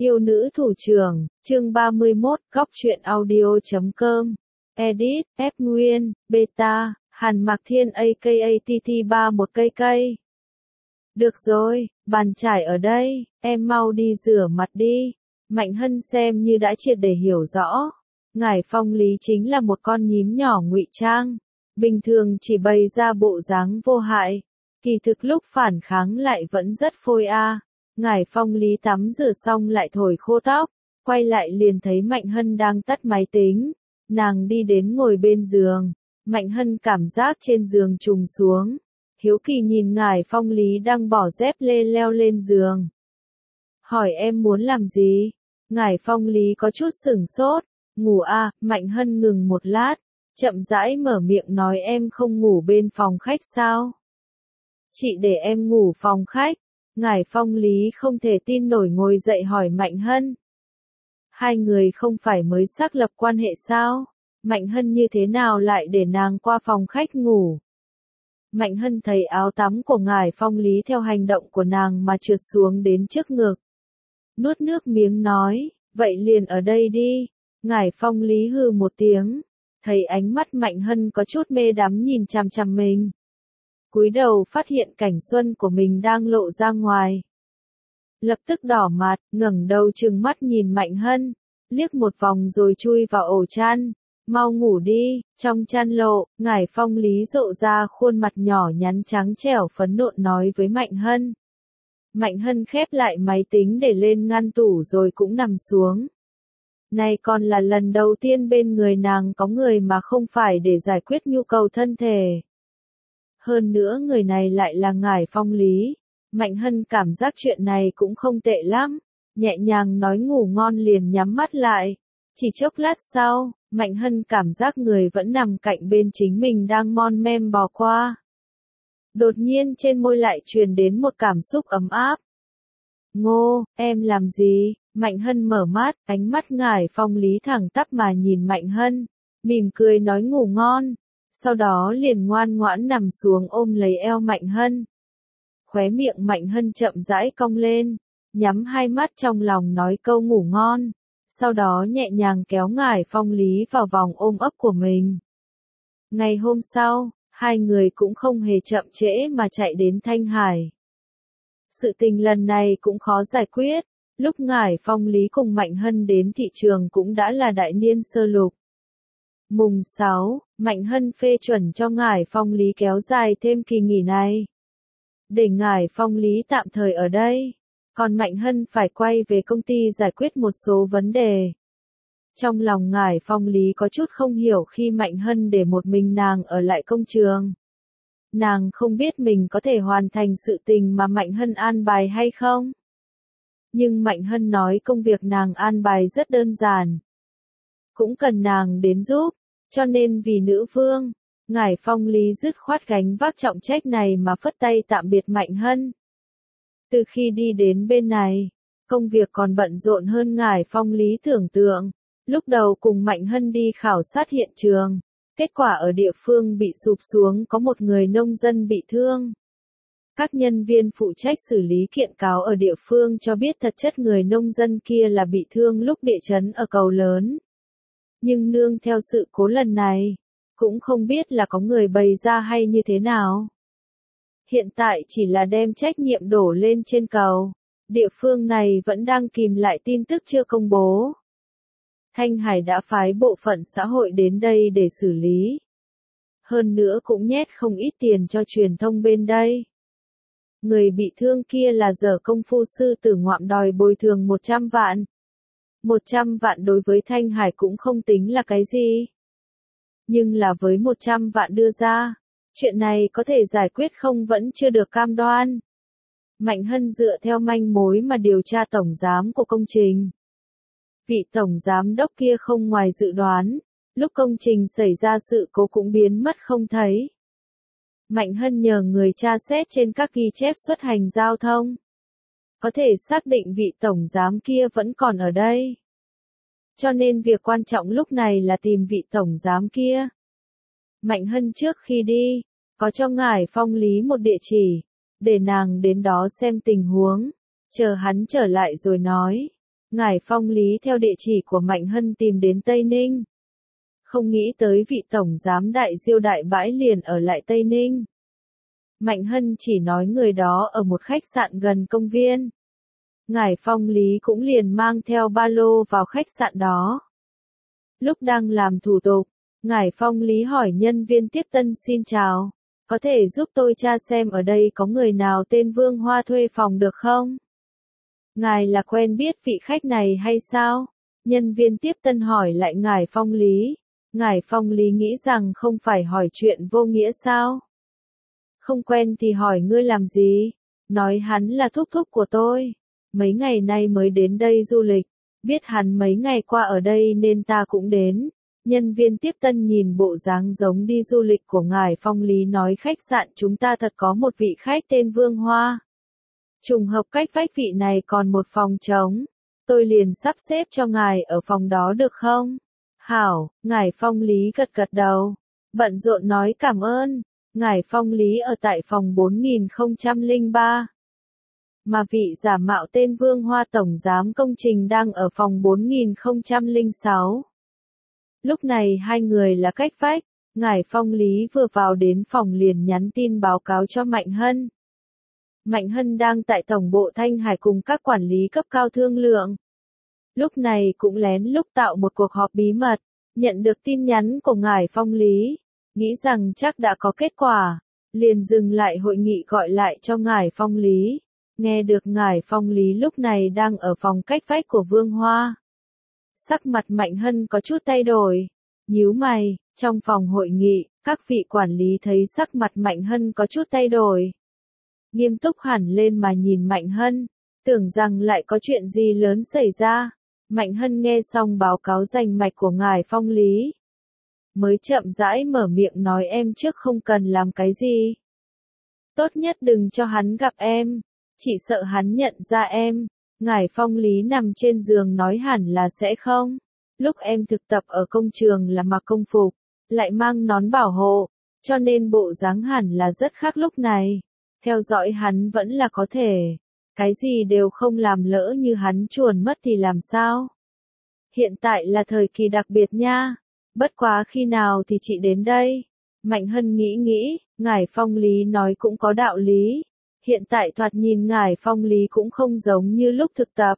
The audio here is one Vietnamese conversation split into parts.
Yêu nữ thủ trưởng, chương 31, góc truyện audio.com. Edit, F Nguyên, Beta, Hàn Mạc Thiên aka TT3 một cây cây. Được rồi, bàn chải ở đây, em mau đi rửa mặt đi. Mạnh Hân xem như đã triệt để hiểu rõ. Ngải Phong Lý chính là một con nhím nhỏ ngụy trang. Bình thường chỉ bày ra bộ dáng vô hại. Kỳ thực lúc phản kháng lại vẫn rất phôi a. Ngải Phong Lý tắm rửa xong lại thổi khô tóc, quay lại liền thấy Mạnh Hân đang tắt máy tính. Nàng đi đến ngồi bên giường, Mạnh Hân cảm giác trên giường trùng xuống. Hiếu kỳ nhìn Ngải Phong Lý đang bỏ dép lê leo lên giường. Hỏi em muốn làm gì? Ngải Phong Lý có chút sửng sốt. Ngủ à? Mạnh Hân ngừng một lát, chậm rãi mở miệng nói em không ngủ bên phòng khách sao? Chị để em ngủ phòng khách. Ngải Phong Lý không thể tin nổi ngồi dậy hỏi Mạnh Hân. Hai người không phải mới xác lập quan hệ sao? Mạnh Hân như thế nào lại để nàng qua phòng khách ngủ? Mạnh Hân thấy áo tắm của Ngải Phong Lý theo hành động của nàng mà trượt xuống đến trước ngực. Nuốt nước miếng nói, vậy liền ở đây đi. Ngải Phong Lý hừ một tiếng, thấy ánh mắt Mạnh Hân có chút mê đắm nhìn chằm chằm mình. Cúi đầu phát hiện cảnh xuân của mình đang lộ ra ngoài. Lập tức đỏ mặt, ngẩng đầu trừng mắt nhìn Mạnh Hân, liếc một vòng rồi chui vào ổ chăn. Mau ngủ đi, trong chăn lộ, Ngải Phong Lý rộ ra khuôn mặt nhỏ nhắn trắng trẻo phấn nộn nói với Mạnh Hân. Mạnh Hân khép lại máy tính để lên ngăn tủ rồi cũng nằm xuống. Này còn là lần đầu tiên bên người nàng có người mà không phải để giải quyết nhu cầu thân thể. Hơn nữa người này lại là Ngải Phong Lý. Mạnh Hân cảm giác chuyện này cũng không tệ lắm. Nhẹ nhàng nói ngủ ngon liền nhắm mắt lại. Chỉ chốc lát sau, Mạnh Hân cảm giác người vẫn nằm cạnh bên chính mình đang mon mem bò qua. Đột nhiên trên môi lại truyền đến một cảm xúc ấm áp. Ngô, em làm gì? Mạnh Hân mở mắt, ánh mắt Ngải Phong Lý thẳng tắp mà nhìn Mạnh Hân, mỉm cười nói ngủ ngon. Sau đó liền ngoan ngoãn nằm xuống ôm lấy eo Mạnh Hân. Khóe miệng Mạnh Hân chậm rãi cong lên, nhắm hai mắt trong lòng nói câu ngủ ngon. Sau đó nhẹ nhàng kéo Ngải Phong Lý vào vòng ôm ấp của mình. Ngày hôm sau, hai người cũng không hề chậm trễ mà chạy đến Thanh Hải. Sự tình lần này cũng khó giải quyết. Lúc Ngải Phong Lý cùng Mạnh Hân đến thị trường cũng đã là đại niên sơ lục. Mùng 6, Mạnh Hân phê chuẩn cho Ngải Phong Lý kéo dài thêm kỳ nghỉ này. Để Ngải Phong Lý tạm thời ở đây. Còn Mạnh Hân phải quay về công ty giải quyết một số vấn đề. Trong lòng Ngải Phong Lý có chút không hiểu khi Mạnh Hân để một mình nàng ở lại công trường. Nàng không biết mình có thể hoàn thành sự tình mà Mạnh Hân an bài hay không. Nhưng Mạnh Hân nói công việc nàng an bài rất đơn giản. Cũng cần nàng đến giúp, cho nên vì nữ vương, Ngải Phong Lý dứt khoát gánh vác trọng trách này mà phất tay tạm biệt Mạnh Hân. Từ khi đi đến bên này, công việc còn bận rộn hơn Ngải Phong Lý tưởng tượng. Lúc đầu cùng Mạnh Hân đi khảo sát hiện trường, kết quả ở địa phương bị sụp xuống có một người nông dân bị thương. Các nhân viên phụ trách xử lý kiện cáo ở địa phương cho biết thật chất người nông dân kia là bị thương lúc địa chấn ở cầu lớn. Nhưng nương theo sự cố lần này, cũng không biết là có người bày ra hay như thế nào. Hiện tại chỉ là đem trách nhiệm đổ lên trên cầu. Địa phương này vẫn đang kìm lại tin tức chưa công bố. Thanh Hải đã phái bộ phận xã hội đến đây để xử lý. Hơn nữa cũng nhét không ít tiền cho truyền thông bên đây. Người bị thương kia là Dở Công Phu sư tử ngoạm đòi bồi thường 100 vạn. 100 vạn đối với Thanh Hải cũng không tính là cái gì. Nhưng là với 100 vạn đưa ra, chuyện này có thể giải quyết không vẫn chưa được cam đoan. Mạnh Hân dựa theo manh mối mà điều tra tổng giám của công trình. Vị tổng giám đốc kia không ngoài dự đoán, lúc công trình xảy ra sự cố cũng biến mất không thấy. Mạnh Hân nhờ người tra xét trên các ghi chép xuất hành giao thông. Có thể xác định vị tổng giám kia vẫn còn ở đây. Cho nên việc quan trọng lúc này là tìm vị tổng giám kia. Mạnh Hân trước khi đi, có cho Ngải Phong Lý một địa chỉ, để nàng đến đó xem tình huống, chờ hắn trở lại rồi nói. Ngải Phong Lý theo địa chỉ của Mạnh Hân tìm đến Tây Ninh. Không nghĩ tới vị tổng giám đại diêu đại bãi liền ở lại Tây Ninh. Mạnh Hân chỉ nói người đó ở một khách sạn gần công viên. Ngải Phong Lý cũng liền mang theo ba lô vào khách sạn đó. Lúc đang làm thủ tục, Ngải Phong Lý hỏi nhân viên tiếp tân xin chào. Có thể giúp tôi tra xem ở đây có người nào tên Vương Hoa thuê phòng được không? Ngài là quen biết vị khách này hay sao? Nhân viên tiếp tân hỏi lại Ngải Phong Lý. Ngải Phong Lý nghĩ rằng không phải hỏi chuyện vô nghĩa sao? Không quen thì hỏi ngươi làm gì? Nói hắn là thúc thúc của tôi. Mấy ngày nay mới đến đây du lịch. Biết hắn mấy ngày qua ở đây nên ta cũng đến. Nhân viên tiếp tân nhìn bộ dáng giống đi du lịch của Ngải Phong Lý nói khách sạn chúng ta thật có một vị khách tên Vương Hoa. Trùng hợp cách vách vị này còn một phòng trống. Tôi liền sắp xếp cho ngài ở phòng đó được không? Hảo, Ngải Phong Lý gật gật đầu. Bận rộn nói cảm ơn. Ngải Phong Lý ở tại phòng 4003. Mà vị giả mạo tên Vương Hoa tổng giám công trình đang ở phòng 4006. Lúc này hai người là cách vách. Ngải Phong Lý vừa vào đến phòng liền nhắn tin báo cáo cho Mạnh Hân. Mạnh Hân đang tại tổng bộ Thanh Hải cùng các quản lý cấp cao thương lượng. Lúc này cũng lén lút tạo một cuộc họp bí mật, nhận được tin nhắn của Ngải Phong Lý, nghĩ rằng chắc đã có kết quả, liền dừng lại hội nghị gọi lại cho Ngải Phong Lý. Nghe được Ngải Phong Lý lúc này đang ở phòng cách vách của Vương Hoa. Sắc mặt Mạnh Hân có chút thay đổi, nhíu mày, trong phòng hội nghị, các vị quản lý thấy sắc mặt Mạnh Hân có chút thay đổi. Nghiêm túc hẳn lên mà nhìn Mạnh Hân, tưởng rằng lại có chuyện gì lớn xảy ra. Mạnh Hân nghe xong báo cáo rành mạch của Ngải Phong Lý. Mới chậm rãi mở miệng nói em trước không cần làm cái gì. Tốt nhất đừng cho hắn gặp em, chỉ sợ hắn nhận ra em. Ngải Phong Lý nằm trên giường nói hẳn là sẽ không. Lúc em thực tập ở công trường là mặc công phục, lại mang nón bảo hộ, cho nên bộ dáng hẳn là rất khác lúc này. Theo dõi hắn vẫn là có thể. Cái gì đều không làm lỡ như hắn chuồn mất thì làm sao? Hiện tại là thời kỳ đặc biệt nha. Bất quá khi nào thì chị đến đây? Mạnh Hân nghĩ, Ngải Phong Lý nói cũng có đạo lý. Hiện tại thoạt nhìn Ngải Phong Lý cũng không giống như lúc thực tập.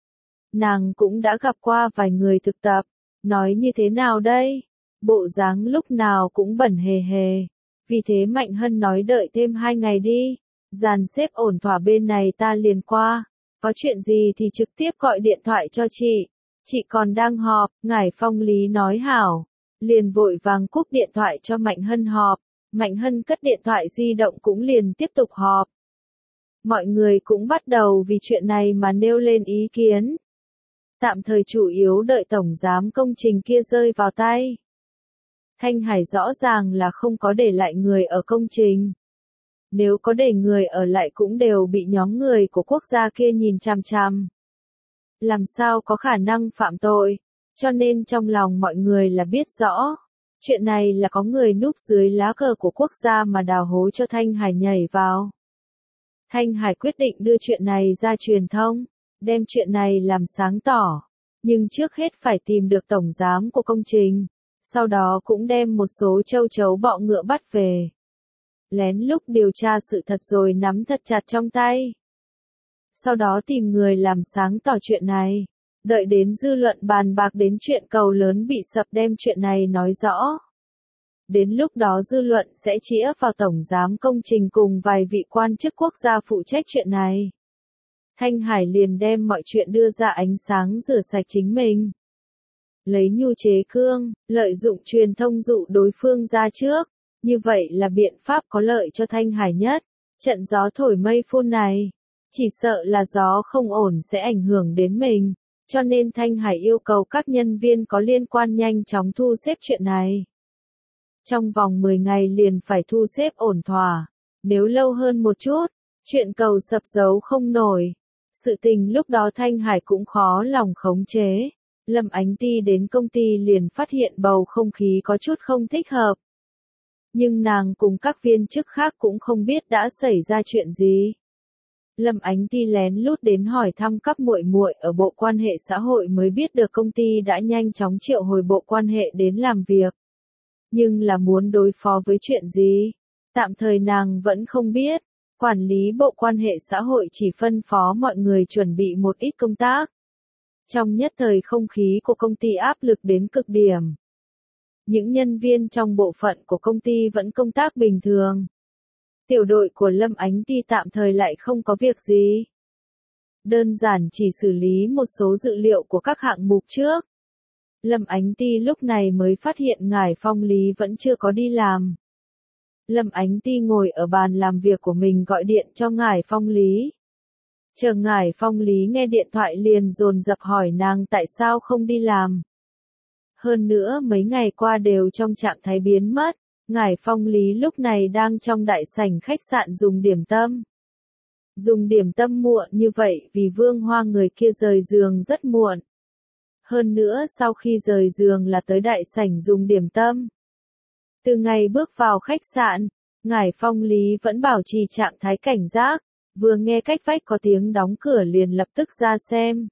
Nàng cũng đã gặp qua vài người thực tập. Nói như thế nào đây? Bộ dáng lúc nào cũng bẩn hề hề. Vì thế Mạnh Hân nói đợi thêm 2 ngày đi. Dàn xếp ổn thỏa bên này ta liền qua. Có chuyện gì thì trực tiếp gọi điện thoại cho chị. Chị còn đang họp, Ngải Phong Lý nói hảo. Liền vội vàng cúp điện thoại cho Mạnh Hân họp. Mạnh Hân cất điện thoại di động cũng liền tiếp tục họp. Mọi người cũng bắt đầu vì chuyện này mà nêu lên ý kiến. Tạm thời chủ yếu đợi tổng giám công trình kia rơi vào tay. Thanh Hải rõ ràng là không có để lại người ở công trình. Nếu có để người ở lại cũng đều bị nhóm người của quốc gia kia nhìn chằm chằm. Làm sao có khả năng phạm tội, cho nên trong lòng mọi người là biết rõ. Chuyện này là có người núp dưới lá cờ của quốc gia mà đào hố cho Thanh Hải nhảy vào. Thanh Hải quyết định đưa chuyện này ra truyền thông, đem chuyện này làm sáng tỏ. Nhưng trước hết phải tìm được tổng giám của công trình, sau đó cũng đem một số châu chấu bọ ngựa bắt về. Lén lút điều tra sự thật rồi nắm thật chặt trong tay. Sau đó tìm người làm sáng tỏ chuyện này. Đợi đến dư luận bàn bạc đến chuyện cầu lớn bị sập đem chuyện này nói rõ. Đến lúc đó dư luận sẽ chĩa vào tổng giám công trình cùng vài vị quan chức quốc gia phụ trách chuyện này. Thanh Hải liền đem mọi chuyện đưa ra ánh sáng rửa sạch chính mình. Lấy nhu chế cương, lợi dụng truyền thông dụ đối phương ra trước. Như vậy là biện pháp có lợi cho Thanh Hải nhất. Trận gió thổi mây phun này, chỉ sợ là gió không ổn sẽ ảnh hưởng đến mình. Cho nên Thanh Hải yêu cầu các nhân viên có liên quan nhanh chóng thu xếp chuyện này. Trong vòng 10 ngày liền phải thu xếp ổn thỏa. Nếu lâu hơn một chút, chuyện cầu sập giấu không nổi. Sự tình lúc đó Thanh Hải cũng khó lòng khống chế. Lâm Ánh Ti đến công ty liền phát hiện bầu không khí có chút không thích hợp. Nhưng nàng cùng các viên chức khác cũng không biết đã xảy ra chuyện gì. Lâm Ánh Ti lén lút đến hỏi thăm các muội muội ở bộ quan hệ xã hội mới biết được công ty đã nhanh chóng triệu hồi bộ quan hệ đến làm việc. Nhưng là muốn đối phó với chuyện gì? Tạm thời nàng vẫn không biết. Quản lý bộ quan hệ xã hội chỉ phân phó mọi người chuẩn bị một ít công tác. Trong nhất thời không khí của công ty áp lực đến cực điểm. Những nhân viên trong bộ phận của công ty vẫn công tác bình thường. Tiểu đội của Lâm Ánh Ti tạm thời lại không có việc gì. Đơn giản chỉ xử lý một số dữ liệu của các hạng mục trước. Lâm Ánh Ti lúc này mới phát hiện ngài Phong Lý vẫn chưa có đi làm. Lâm Ánh Ti ngồi ở bàn làm việc của mình gọi điện cho ngài Phong Lý. Chờ ngài Phong Lý nghe điện thoại liền dồn dập hỏi nàng tại sao không đi làm. Hơn nữa mấy ngày qua đều trong trạng thái biến mất. Ngài Phong Lý lúc này đang trong đại sảnh khách sạn dùng điểm tâm. Dùng điểm tâm muộn như vậy vì Vương Hoa người kia rời giường rất muộn. Hơn nữa sau khi rời giường là tới đại sảnh dùng điểm tâm. Từ ngày bước vào khách sạn, ngài Phong Lý vẫn bảo trì trạng thái cảnh giác, vừa nghe cách vách có tiếng đóng cửa liền lập tức ra xem.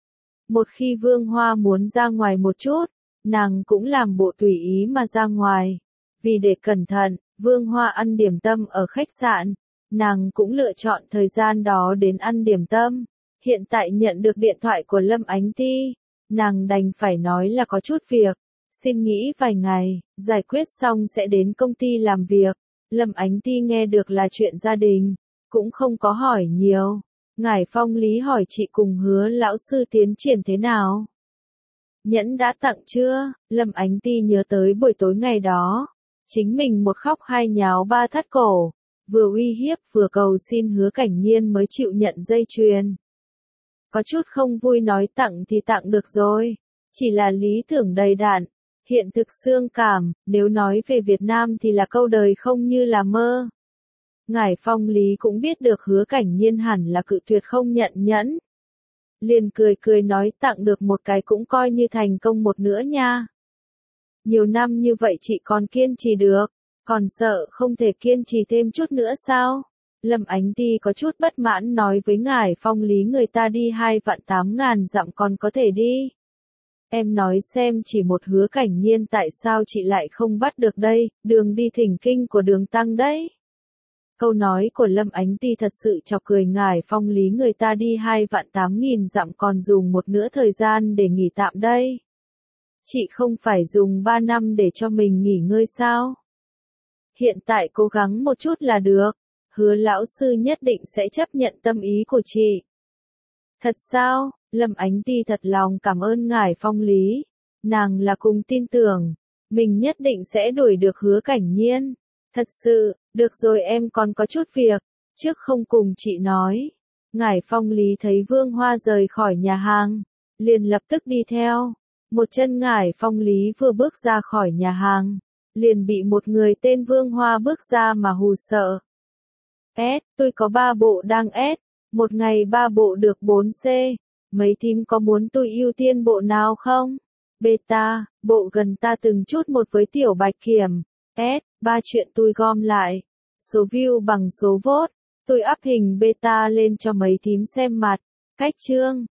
Một khi Vương Hoa muốn ra ngoài một chút, nàng cũng làm bộ tùy ý mà ra ngoài. Vì để cẩn thận, Vương Hoa ăn điểm tâm ở khách sạn, nàng cũng lựa chọn thời gian đó đến ăn điểm tâm. Hiện tại nhận được điện thoại của Lâm Ánh Ti, nàng đành phải nói là có chút việc, xin nghỉ vài ngày, giải quyết xong sẽ đến công ty làm việc. Lâm Ánh Ti nghe được là chuyện gia đình, cũng không có hỏi nhiều. Ngài Phong Lý hỏi chị cùng Hứa lão sư tiến triển thế nào? Nhẫn đã tặng chưa? Lâm Ánh Ti nhớ tới buổi tối ngày đó. Chính mình một khóc hai nháo ba thắt cổ, vừa uy hiếp vừa cầu xin Hứa Cảnh Nhiên mới chịu nhận dây chuyền. Có chút không vui nói tặng thì tặng được rồi, chỉ là lý tưởng đầy đặn, hiện thực xương cảm, nếu nói về Việt Nam thì là câu đời không như là mơ. Ngài Phong Lý cũng biết được Hứa Cảnh Nhiên hẳn là cự tuyệt không nhận nhẫn. Liền cười cười nói tặng được một cái cũng coi như thành công một nữa nha. Nhiều năm như vậy chị còn kiên trì được, còn sợ không thể kiên trì thêm chút nữa sao? Lâm Ánh Ti có chút bất mãn nói với ngài Phong Lý người ta đi 2.800.000 dặm còn có thể đi. Em nói xem chỉ một Hứa Cảnh Nhiên tại sao chị lại không bắt được đây, đường đi thỉnh kinh của Đường Tăng đấy. Câu nói của Lâm Ánh Ti thật sự chọc cười ngài Phong Lý người ta đi 2.800.000 dặm còn dùng một nửa thời gian để nghỉ tạm đây. Chị không phải dùng 3 năm để cho mình nghỉ ngơi sao? Hiện tại cố gắng một chút là được, Hứa lão sư nhất định sẽ chấp nhận tâm ý của chị. Thật sao? Lâm Ánh Ti thật lòng cảm ơn ngài Phong Lý. Nàng là cùng tin tưởng, mình nhất định sẽ đuổi được Hứa Cảnh Nhiên. Thật sự, được rồi em còn có chút việc, trước không cùng chị nói. Ngài Phong Lý thấy Vương Hoa rời khỏi nhà hàng, liền lập tức đi theo. Một chân ngài Phong Lý vừa bước ra khỏi nhà hàng, liền bị một người tên Vương Hoa bước ra mà hù sợ. Tôi có 3 bộ đang một ngày 3 bộ được 4C, mấy thím có muốn tôi ưu tiên bộ nào không? Beta, bộ gần ta từng chút một với Tiểu Bạch Kiểm. 3 chuyện tôi gom lại. Số view bằng số vote. Tôi up hình beta lên cho mấy thím xem mặt. Cách chương.